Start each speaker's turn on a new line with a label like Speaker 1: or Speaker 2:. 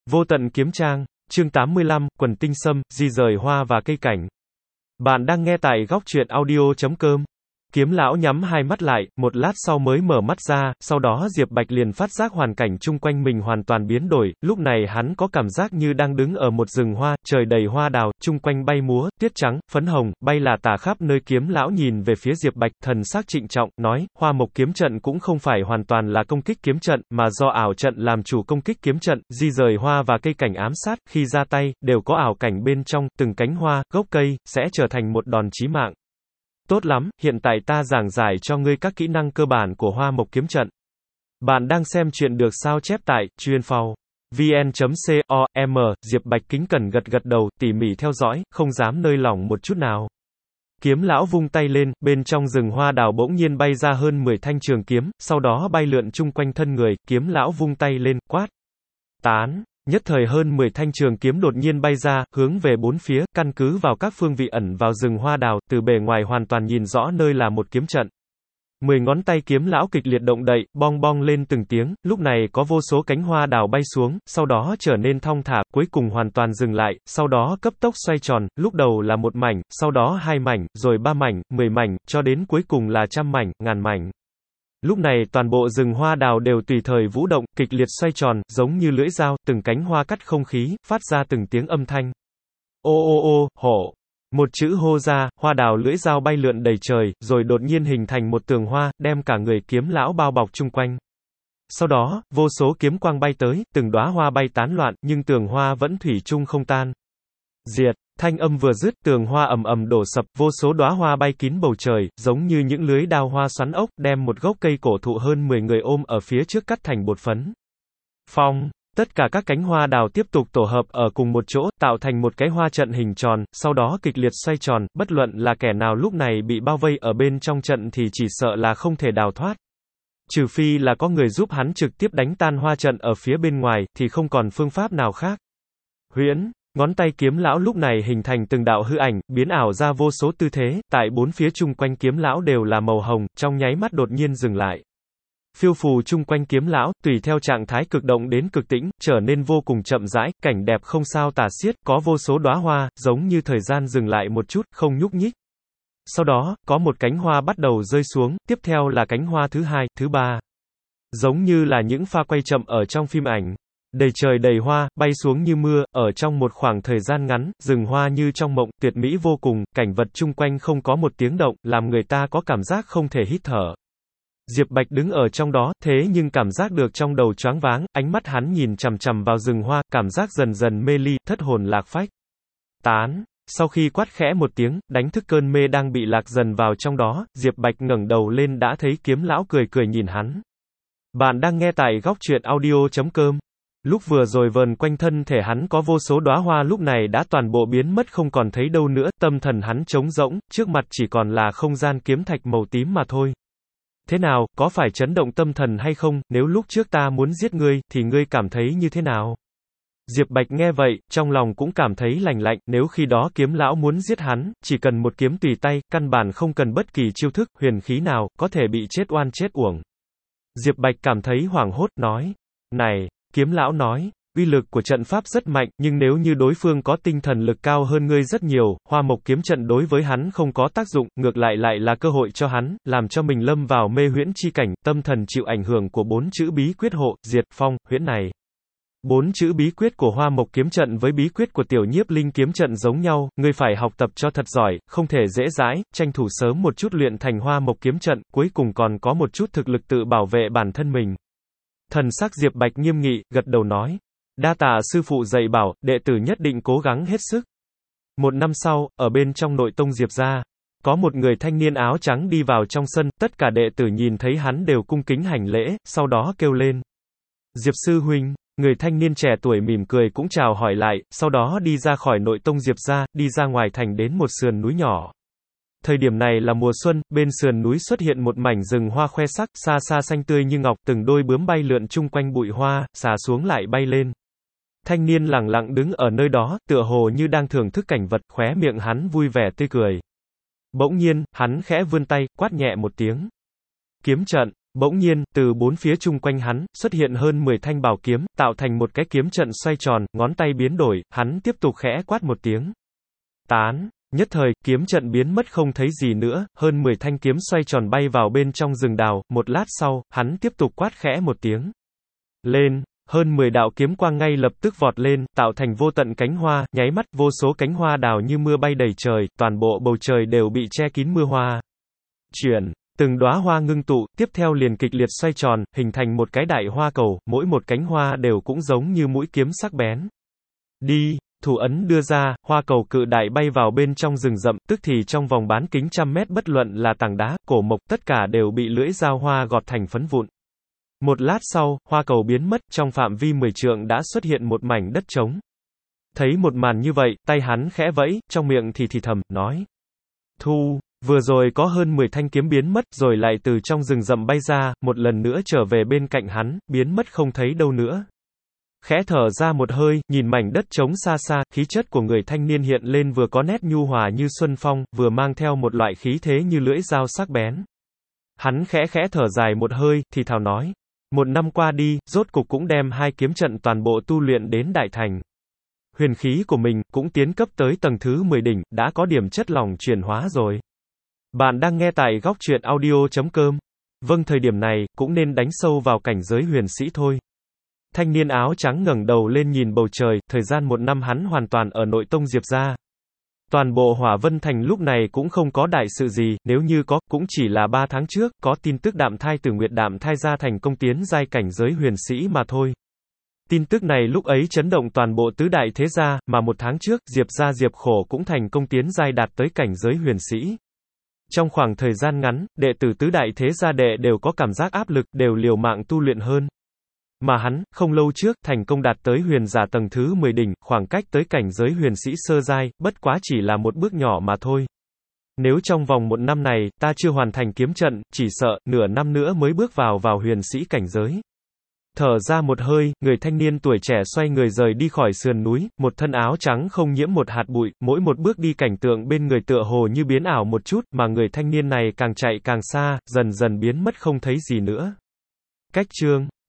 Speaker 1: Vô tận kiếm trang, chương 85, quần tinh sâm, di rời hoa và cây cảnh. Bạn đang nghe tại góc truyện audio.com. Kiếm lão nhắm hai mắt lại, một lát sau mới mở mắt ra, sau đó Diệp Bạch liền phát giác hoàn cảnh chung quanh mình hoàn toàn biến đổi, lúc này hắn có cảm giác như đang đứng ở một rừng hoa, trời đầy hoa đào, chung quanh bay múa, tuyết trắng, phấn hồng, bay là tả khắp nơi. Kiếm lão nhìn về phía Diệp Bạch, thần sắc trịnh trọng, nói, Hoa Mộc kiếm trận cũng không phải hoàn toàn là công kích kiếm trận, mà do ảo trận làm chủ công kích kiếm trận, di rời hoa và cây cảnh ám sát, khi ra tay, đều có ảo cảnh bên trong, từng cánh hoa, gốc cây, sẽ trở thành một đòn chí mạng. Tốt lắm, hiện tại ta giảng giải cho ngươi các kỹ năng cơ bản của Hoa Mộc kiếm trận. Bạn đang xem chuyện được sao chép tại chuyên.vn.com. Diệp Bạch kính cẩn gật gật đầu, tỉ mỉ theo dõi, không dám nơi lỏng một chút nào. Kiếm lão vung tay lên, bên trong rừng hoa đào bỗng nhiên bay ra hơn 10 thanh trường kiếm, sau đó bay lượn chung quanh thân người, kiếm lão vung tay lên, quát. Tán. Nhất thời hơn 10 thanh trường kiếm đột nhiên bay ra, hướng về bốn phía, căn cứ vào các phương vị ẩn vào rừng hoa đào, từ bề ngoài hoàn toàn nhìn rõ nơi là một kiếm trận. 10 ngón tay kiếm lão kịch liệt động đậy, bong bong lên từng tiếng, lúc này có vô số cánh hoa đào bay xuống, sau đó trở nên thong thả, cuối cùng hoàn toàn dừng lại, sau đó cấp tốc xoay tròn, lúc đầu là một mảnh, sau đó 2 mảnh, rồi 3 mảnh, 10 mảnh, cho đến cuối cùng là trăm mảnh, ngàn mảnh. Lúc này toàn bộ rừng hoa đào đều tùy thời vũ động, kịch liệt xoay tròn, giống như lưỡi dao, từng cánh hoa cắt không khí, phát ra từng tiếng âm thanh. Ô ô ô, hổ. Một chữ hô ra, hoa đào lưỡi dao bay lượn đầy trời, rồi đột nhiên hình thành một tường hoa, đem cả người kiếm lão bao bọc chung quanh. Sau đó, vô số kiếm quang bay tới, từng đóa hoa bay tán loạn, nhưng tường hoa vẫn thủy chung không tan. Diệt. Thanh âm vừa dứt, tường hoa ầm ầm đổ sập, vô số đóa hoa bay kín bầu trời, giống như những lưới đao hoa xoắn ốc, đem một gốc cây cổ thụ hơn 10 người ôm ở phía trước cắt thành bột phấn. Phong. Tất cả các cánh hoa đào tiếp tục tổ hợp ở cùng một chỗ, tạo thành một cái hoa trận hình tròn, sau đó kịch liệt xoay tròn, bất luận là kẻ nào lúc này bị bao vây ở bên trong trận thì chỉ sợ là không thể đào thoát. Trừ phi là có người giúp hắn trực tiếp đánh tan hoa trận ở phía bên ngoài, thì không còn phương pháp nào khác. Huyễn. Ngón tay kiếm lão lúc này hình thành từng đạo hư ảnh, biến ảo ra vô số tư thế, tại bốn phía chung quanh kiếm lão đều là màu hồng, trong nháy mắt đột nhiên dừng lại. Phiêu phù chung quanh kiếm lão, tùy theo trạng thái cực động đến cực tĩnh, trở nên vô cùng chậm rãi, cảnh đẹp không sao tả xiết, có vô số đóa hoa, giống như thời gian dừng lại một chút, không nhúc nhích. Sau đó, có một cánh hoa bắt đầu rơi xuống, tiếp theo là cánh hoa thứ hai, thứ ba. Giống như là những pha quay chậm ở trong phim ảnh. Đầy trời đầy hoa, bay xuống như mưa, ở trong một khoảng thời gian ngắn, rừng hoa như trong mộng, tuyệt mỹ vô cùng, cảnh vật chung quanh không có một tiếng động, làm người ta có cảm giác không thể hít thở. Diệp Bạch đứng ở trong đó, thế nhưng cảm giác được trong đầu choáng váng, ánh mắt hắn nhìn chằm chằm vào rừng hoa, cảm giác dần dần mê ly, thất hồn lạc phách. Tán. Sau khi quát khẽ một tiếng, đánh thức cơn mê đang bị lạc dần vào trong đó, Diệp Bạch ngẩng đầu lên đã thấy kiếm lão cười cười nhìn hắn. Bạn đang nghe tại góc truyện audio.com. Lúc vừa rồi vờn quanh thân thể hắn có vô số đóa hoa lúc này đã toàn bộ biến mất không còn thấy đâu nữa, tâm thần hắn trống rỗng, trước mặt chỉ còn là không gian kiếm thạch màu tím mà thôi. Thế nào, có phải chấn động tâm thần hay không, nếu lúc trước ta muốn giết ngươi, thì ngươi cảm thấy như thế nào? Diệp Bạch nghe vậy, trong lòng cũng cảm thấy lành lạnh, nếu khi đó kiếm lão muốn giết hắn, chỉ cần một kiếm tùy tay, căn bản không cần bất kỳ chiêu thức, huyền khí nào, có thể bị chết oan chết uổng. Diệp Bạch cảm thấy hoảng hốt, nói, này, kiếm lão nói, uy lực của trận pháp rất mạnh, nhưng nếu như đối phương có tinh thần lực cao hơn ngươi rất nhiều, Hoa Mộc kiếm trận đối với hắn không có tác dụng, ngược lại lại là cơ hội cho hắn, làm cho mình lâm vào mê huyễn chi cảnh, tâm thần chịu ảnh hưởng của 4 chữ bí quyết hộ, diệt, phong, huyễn này. 4 chữ bí quyết của Hoa Mộc kiếm trận với bí quyết của Tiểu Nhiếp Linh kiếm trận giống nhau, ngươi phải học tập cho thật giỏi, không thể dễ dãi, tranh thủ sớm một chút luyện thành Hoa Mộc kiếm trận, cuối cùng còn có một chút thực lực tự bảo vệ bản thân mình. Thần sắc Diệp Bạch nghiêm nghị, gật đầu nói. Đa tạ sư phụ dạy bảo, đệ tử nhất định cố gắng hết sức. Một năm sau, ở bên trong nội tông Diệp gia, có một người thanh niên áo trắng đi vào trong sân, tất cả đệ tử nhìn thấy hắn đều cung kính hành lễ, sau đó kêu lên. Diệp sư huynh, người thanh niên trẻ tuổi mỉm cười cũng chào hỏi lại, sau đó đi ra khỏi nội tông Diệp gia, đi ra ngoài thành đến một sườn núi nhỏ. Thời điểm này là mùa xuân, bên sườn núi xuất hiện một mảnh rừng hoa khoe sắc, xa xa xanh tươi như ngọc, từng đôi bướm bay lượn chung quanh bụi hoa, xà xuống lại bay lên. Thanh niên lẳng lặng đứng ở nơi đó, tựa hồ như đang thưởng thức cảnh vật, khóe miệng hắn vui vẻ tươi cười. Bỗng nhiên, hắn khẽ vươn tay, quát nhẹ một tiếng. Kiếm trận. Bỗng nhiên, từ bốn phía chung quanh hắn, xuất hiện hơn 10 thanh bảo kiếm, tạo thành một cái kiếm trận xoay tròn, ngón tay biến đổi, hắn tiếp tục khẽ quát một tiếng. Tán! Nhất thời, kiếm trận biến mất không thấy gì nữa, hơn 10 thanh kiếm xoay tròn bay vào bên trong rừng đào, một lát sau, hắn tiếp tục quát khẽ một tiếng. Lên! Hơn 10 đạo kiếm quang ngay lập tức vọt lên, tạo thành vô tận cánh hoa, nháy mắt, vô số cánh hoa đào như mưa bay đầy trời, toàn bộ bầu trời đều bị che kín mưa hoa. Chuyển! Từng đóa hoa ngưng tụ, tiếp theo liền kịch liệt xoay tròn, hình thành một cái đại hoa cầu, mỗi một cánh hoa đều cũng giống như mũi kiếm sắc bén. Đi! Thủ ấn đưa ra, hoa cầu cự đại bay vào bên trong rừng rậm, tức thì trong vòng bán kính trăm mét bất luận là tảng đá, cổ mộc, tất cả đều bị lưỡi dao hoa gọt thành phấn vụn. Một lát sau, hoa cầu biến mất, trong phạm vi 10 trượng đã xuất hiện một mảnh đất trống. Thấy một màn như vậy, tay hắn khẽ vẫy, trong miệng thì thầm, nói. Thu! Vừa rồi có hơn 10 thanh kiếm biến mất, rồi lại từ trong rừng rậm bay ra, một lần nữa trở về bên cạnh hắn, biến mất không thấy đâu nữa. Khẽ thở ra một hơi, nhìn mảnh đất trống xa xa, khí chất của người thanh niên hiện lên vừa có nét nhu hòa như xuân phong, vừa mang theo một loại khí thế như lưỡi dao sắc bén. Hắn khẽ thở dài một hơi, thì thào nói. Một năm qua đi, rốt cục cũng đem hai kiếm trận toàn bộ tu luyện đến đại thành. Huyền khí của mình, cũng tiến cấp tới tầng thứ 10 đỉnh, đã có điểm chất lỏng chuyển hóa rồi. Bạn đang nghe tại góc truyện audio.com. Vâng, thời điểm này, cũng nên đánh sâu vào cảnh giới huyền sĩ thôi. Thanh niên áo trắng ngẩng đầu lên nhìn bầu trời, thời gian một năm hắn hoàn toàn ở nội tông Diệp gia. Toàn bộ Hỏa Vân Thành lúc này cũng không có đại sự gì, nếu như có, cũng chỉ là 3 tháng trước, có tin tức Đạm Thai Tử Nguyệt Đạm Thai gia thành công tiến giai cảnh giới huyền sĩ mà thôi. Tin tức này lúc ấy chấn động toàn bộ tứ đại thế gia, mà 1 tháng trước, Diệp gia Diệp Khổ cũng thành công tiến giai đạt tới cảnh giới huyền sĩ. Trong khoảng thời gian ngắn, đệ tử tứ đại thế gia đệ đều có cảm giác áp lực, đều liều mạng tu luyện hơn. Mà hắn, không lâu trước, thành công đạt tới huyền giả tầng thứ 10 đỉnh, khoảng cách tới cảnh giới huyền sĩ sơ giai, bất quá chỉ là một bước nhỏ mà thôi. Nếu trong vòng 1 năm này, ta chưa hoàn thành kiếm trận, chỉ sợ, nửa năm nữa mới bước vào huyền sĩ cảnh giới. Thở ra một hơi, người thanh niên tuổi trẻ xoay người rời đi khỏi sườn núi, một thân áo trắng không nhiễm một hạt bụi, mỗi một bước đi cảnh tượng bên người tựa hồ như biến ảo một chút, mà người thanh niên này càng chạy càng xa, dần dần biến mất không thấy gì nữa. Cách chương